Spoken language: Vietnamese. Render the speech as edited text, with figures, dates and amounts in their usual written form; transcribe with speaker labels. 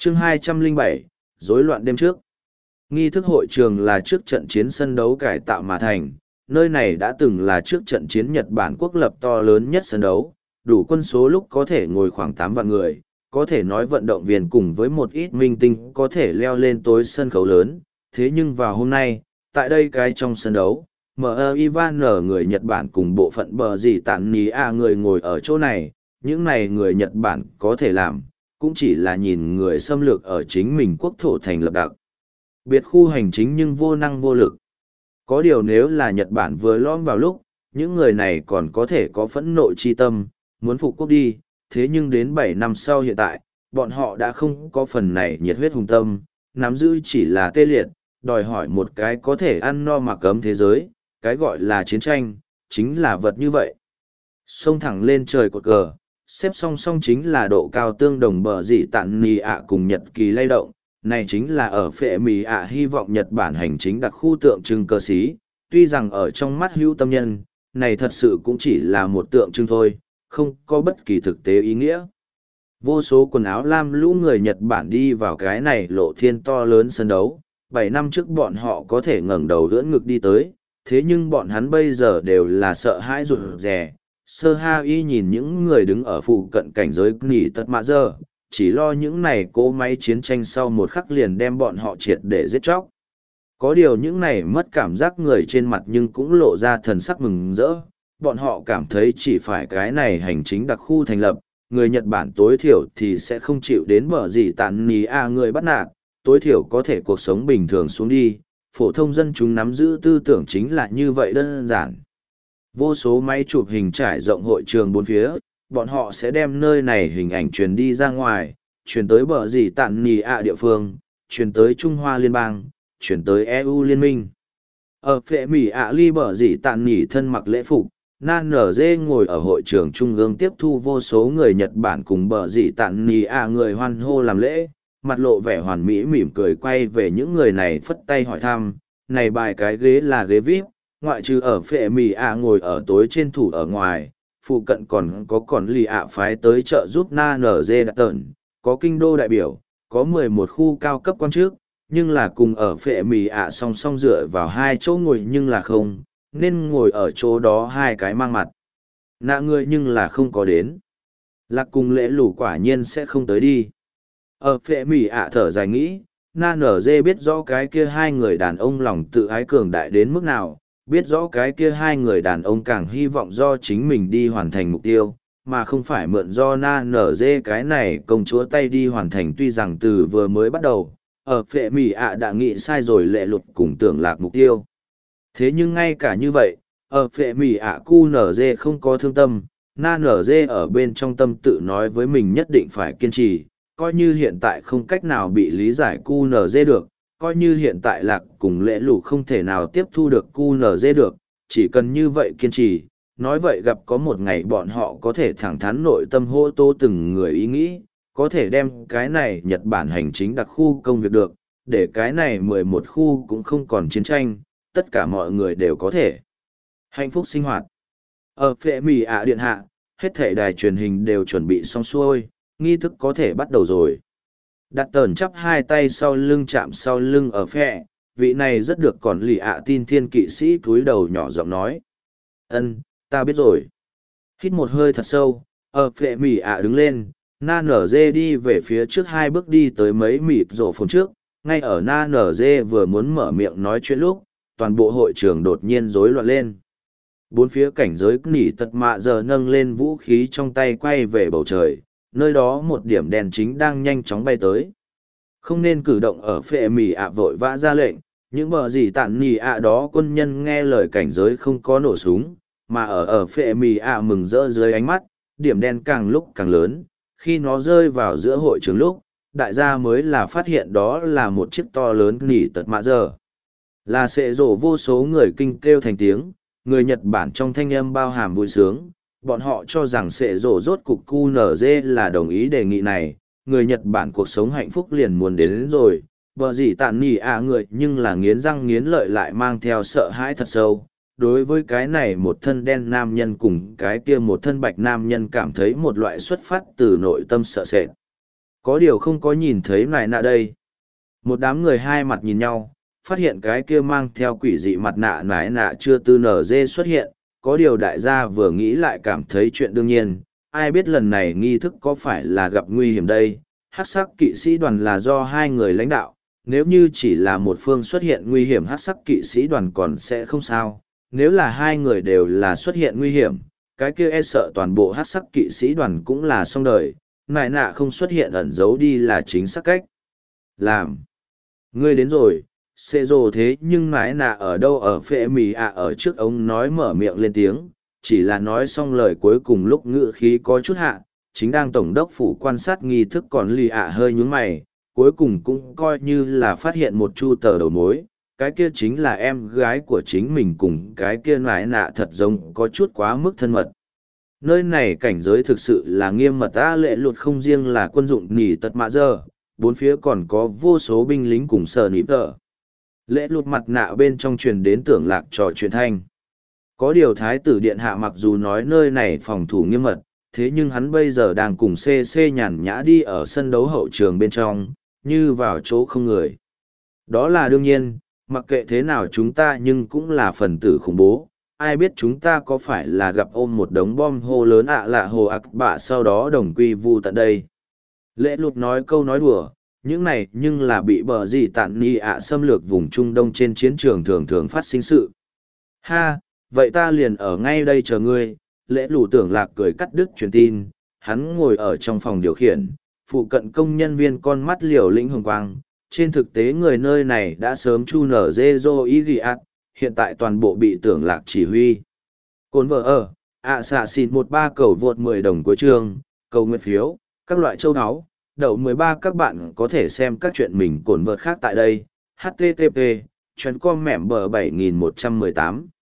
Speaker 1: Chương 207, rối loạn đêm trước. Nghi thức hội trường là trước trận chiến sân đấu cải tạo mà thành, nơi này đã từng là trước trận chiến Nhật Bản quốc lập to lớn nhất sân đấu, đủ quân số lúc có thể ngồi khoảng 8 vạn người, có thể nói vận động viên cùng với một ít minh tinh có thể leo lên tối sân khấu lớn, thế nhưng vào hôm nay, tại đây cái trong sân đấu, M.E. Ivan người Nhật Bản cùng bộ phận bờ gì tản ní người ngồi ở chỗ này, những này người Nhật Bản có thể làm, cũng chỉ là nhìn người xâm lược ở chính mình quốc thổ thành lập đặc biệt khu hành chính nhưng vô năng vô lực. Có điều nếu là Nhật Bản vừa lõm vào lúc, những người này còn có thể có phẫn nộ chi tâm, muốn phục quốc đi, thế nhưng đến 7 năm sau hiện tại, bọn họ đã không có phần này nhiệt huyết hùng tâm, nắm giữ chỉ là tê liệt, đòi hỏi một cái có thể ăn no mặc ấm thế giới, cái gọi là chiến tranh, chính là vật như vậy. Xông thẳng lên trời cột cờ, xếp song song chính là độ cao tương đồng bờ dị tạn nì cùng Nhật Kỳ lay động, này chính là ở phệ mì hy vọng Nhật Bản hành chính đặc khu tượng trưng cơ sĩ, tuy rằng ở trong mắt hữu tâm nhân, này thật sự cũng chỉ là một tượng trưng thôi, không có bất kỳ thực tế ý nghĩa. Vô số quần áo lam lũ người Nhật Bản đi vào cái này lộ thiên to lớn sân đấu, 7 năm trước bọn họ có thể ngẩng đầu ưỡn ngực đi tới, thế nhưng bọn hắn bây giờ đều là sợ hãi rụt rè. Sơ Ha Y nhìn những người đứng ở phụ cận cảnh giới nỉ tật mạ giờ, chỉ lo những này cỗ máy chiến tranh sau một khắc liền đem bọn họ triệt để giết chóc. Có điều những này mất cảm giác người trên mặt nhưng cũng lộ ra thần sắc mừng rỡ, bọn họ cảm thấy chỉ phải cái này hành chính đặc khu thành lập, người Nhật Bản tối thiểu thì sẽ không chịu đến bờ gì tàn nì người bắt nạt, tối thiểu có thể cuộc sống bình thường xuống đi, phổ thông dân chúng nắm giữ tư tưởng chính là như vậy đơn giản. Vô số máy chụp hình trải rộng hội trường bốn phía, bọn họ sẽ đem nơi này hình ảnh truyền đi ra ngoài, truyền tới bờ gì tạn nì địa phương, truyền tới Trung Hoa Liên bang, truyền tới EU Liên minh. Ở phệ Mỹ ly bờ gì tạn nì thân mặc lễ phục, Nan Nở Dê ngồi ở hội trường trung ương tiếp thu vô số người Nhật Bản cùng bờ gì tạn nì người hoan hô làm lễ, mặt lộ vẻ hoàn mỹ mỉm cười quay về những người này phất tay hỏi thăm, này bài cái ghế là ghế VIP, ngoại trừ ở phệ Mỹ ngồi ở tối trên thủ ở ngoài, phụ cận còn lì phái tới trợ giúp Na Nở Dê đặt tợn, có kinh đô đại biểu, có 11 khu cao cấp quan chức, nhưng là cùng ở phệ Mỹ song song dựa vào hai chỗ ngồi nhưng là không, nên ngồi ở chỗ đó hai cái mang mặt. Nạ người nhưng là không có đến. Lạc cùng lễ lũ quả nhiên sẽ không tới đi. Ở phệ Mỹ thở dài nghĩ, Na Nở Dê biết rõ cái kia hai người đàn ông lòng tự ái cường đại đến mức nào, biết rõ cái kia hai người đàn ông càng hy vọng do chính mình đi hoàn thành mục tiêu, mà không phải mượn do Na Nở Dê cái này công chúa tay đi hoàn thành. Tuy rằng từ vừa mới bắt đầu, ở phệ Mỹ đã nghĩ sai rồi lệ lụt cùng tưởng lạc mục tiêu. Thế nhưng ngay cả như vậy, ở phệ Mỹ cu nở dê không có thương tâm, Na Nở Dê ở bên trong tâm tự nói với mình nhất định phải kiên trì, coi như hiện tại không cách nào bị lý giải cu nở dê được, coi như hiện tại lạc cùng lễ lũ không thể nào tiếp thu được cu nở dê được, chỉ cần như vậy kiên trì, nói vậy gặp có một ngày bọn họ có thể thẳng thắn nội tâm hô tô từng người ý nghĩ, có thể đem cái này Nhật Bản hành chính đặc khu công việc được, để cái này 11 khu cũng không còn chiến tranh, tất cả mọi người đều có thể hạnh phúc sinh hoạt. Ở phệ Mỹ điện hạ, hết thể đài truyền hình đều chuẩn bị xong xuôi, nghi thức có thể bắt đầu rồi. Đặt tờn chắp hai tay sau lưng chạm sau lưng ở phệ, vị này rất được còn lì tin thiên kỵ sĩ cúi đầu nhỏ giọng nói. Ân, ta biết rồi. Hít một hơi thật sâu, ở phệ Mỹ đứng lên, Na Nở Dê đi về phía trước hai bước đi tới mấy mịt rổ phồn trước, ngay ở Na Nở Dê vừa muốn mở miệng nói chuyện lúc, toàn bộ hội trường đột nhiên rối loạn lên. Bốn phía cảnh giới nỉ tật mạ giờ nâng lên vũ khí trong tay quay về bầu trời, nơi đó một điểm đèn chính đang nhanh chóng bay tới. Không nên cử động ở phệ Mỹ vội vã ra lệnh, những bờ gì tản nỉ đó quân nhân nghe lời cảnh giới không có nổ súng, mà ở phệ Mỹ mừng rỡ dưới ánh mắt, điểm đen càng lúc càng lớn, khi nó rơi vào giữa hội trường lúc, đại gia mới là phát hiện đó là một chiếc to lớn nỉ tật mạ giờ. Là sệ rổ vô số người kinh kêu thành tiếng, người Nhật Bản trong thanh âm bao hàm vui sướng, bọn họ cho rằng sệ rổ rốt cục QNZ là đồng ý đề nghị này, người Nhật Bản cuộc sống hạnh phúc liền muốn đến rồi, bờ gì tàn nỉ người nhưng là nghiến răng nghiến lợi lại mang theo sợ hãi thật sâu. Đối với cái này một thân đen nam nhân cùng cái kia một thân bạch nam nhân cảm thấy một loại xuất phát từ nội tâm sợ sệt. Có điều không có nhìn thấy nại nạ đây. Một đám người hai mặt nhìn nhau, phát hiện cái kia mang theo quỷ dị mặt nạ nại nạ chưa từ nở dê xuất hiện. Có điều đại gia vừa nghĩ lại cảm thấy chuyện đương nhiên, ai biết lần này nghi thức có phải là gặp nguy hiểm đây. Hắc sắc kỵ sĩ đoàn là do hai người lãnh đạo, nếu như chỉ là một phương xuất hiện nguy hiểm hắc sắc kỵ sĩ đoàn còn sẽ không sao, nếu là hai người đều là xuất hiện nguy hiểm, cái kia e sợ toàn bộ hắc sắc kỵ sĩ đoàn cũng là xong đời, nại nạ không xuất hiện ẩn giấu đi là chính xác cách làm. Ngươi đến rồi, xê rồ thế nhưng nại nạ ở đâu ở phệ mì ạ ở trước ông nói mở miệng lên tiếng, chỉ là nói xong lời cuối cùng lúc ngữ khí có chút hạ, chính đang tổng đốc phủ quan sát nghi thức còn lì ạ hơi nhún mày, cuối cùng cũng coi như là phát hiện một chu tờ đầu mối, cái kia chính là em gái của chính mình cùng cái kia nại nạ thật giống có chút quá mức thân mật. Nơi này cảnh giới thực sự là nghiêm mật a, lệ luật không riêng là quân dụng nỉ tật mạ giờ, bốn phía còn có vô số binh lính cùng sở nỉ tờ. Lệ luật mặt nạ bên trong truyền đến tưởng lạc trò chuyện thanh. Có điều thái tử điện hạ mặc dù nói nơi này phòng thủ nghiêm mật, thế nhưng hắn bây giờ đang cùng CC nhàn nhã đi ở sân đấu hậu trường bên trong, như vào chỗ không người. Đó là đương nhiên, mặc kệ thế nào chúng ta nhưng cũng là phần tử khủng bố, ai biết chúng ta có phải là gặp ôm một đống bom hô lớn ạ lạ hồ ạc bạ sau đó đồng quy vu tận đây. Lễ lụt nói câu nói đùa, những này nhưng là bị bờ gì tạn ni ạ xâm lược vùng Trung Đông trên chiến trường thường thường phát sinh sự. Ha, vậy ta liền ở ngay đây chờ ngươi, lễ lù tưởng lạc cười cắt đứt truyền tin, hắn ngồi ở trong phòng điều khiển, phụ cận công nhân viên con mắt liều lĩnh hồng quang. Trên thực tế người nơi này đã sớm chu nở dê dô ý ghi ạt, hiện tại toàn bộ bị tưởng lạc chỉ huy. Cồn vợ ở, xạ xịt 13 cầu vượt 10 đồng cuối chương, cầu nguyện phiếu, các loại châu áo, đậu 13 các bạn có thể xem các chuyện mình cồn vợt khác tại đây. HTTP, chuyến com mẻm bờ 7118.